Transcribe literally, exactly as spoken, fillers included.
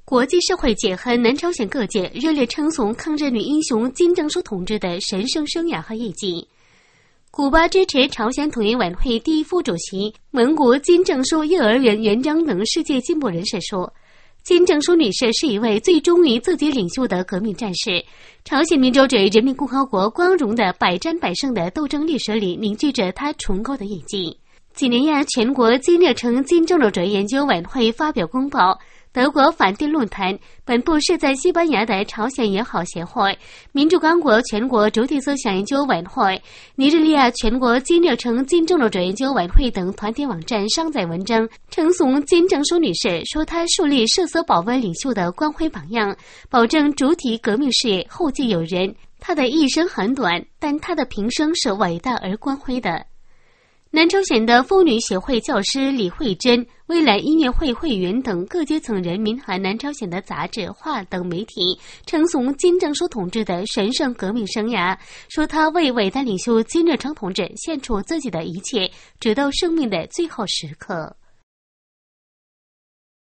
国际社会界和南朝鲜各界热烈称颂抗日女英雄金正淑同志的神圣生涯和业绩。古巴支持朝鲜统一委员会第一副主席、蒙古金正淑幼儿园园长等世界进步人士说，金正淑女士是一位最忠于自己领袖的革命战士，朝鲜民主主义人民共和国光荣的百战百胜的斗争历史里凝聚着她崇高的业绩。几年呀，全国金日成金正主义研究委员会发表公报，德国反帝论坛本部是在西班牙的朝鲜友好协会、民主刚果全国主体思想研究委员会、尼日利亚全国金日成金正主义研究委员会等团体网站上载文章，称颂金正淑女士，说她树立涉色保卫领袖的光辉榜样，保证主体革命事业后继有人。她的一生很短，但她的平生是伟大而光辉的。南朝鲜的妇女协会教师李慧珍、未来音乐会会员等各阶层人民和南朝鲜的杂志、画等媒体称颂金正淑同志的神圣革命生涯，说他为伟大领袖金日成同志献出自己的一切，直到生命的最后时刻。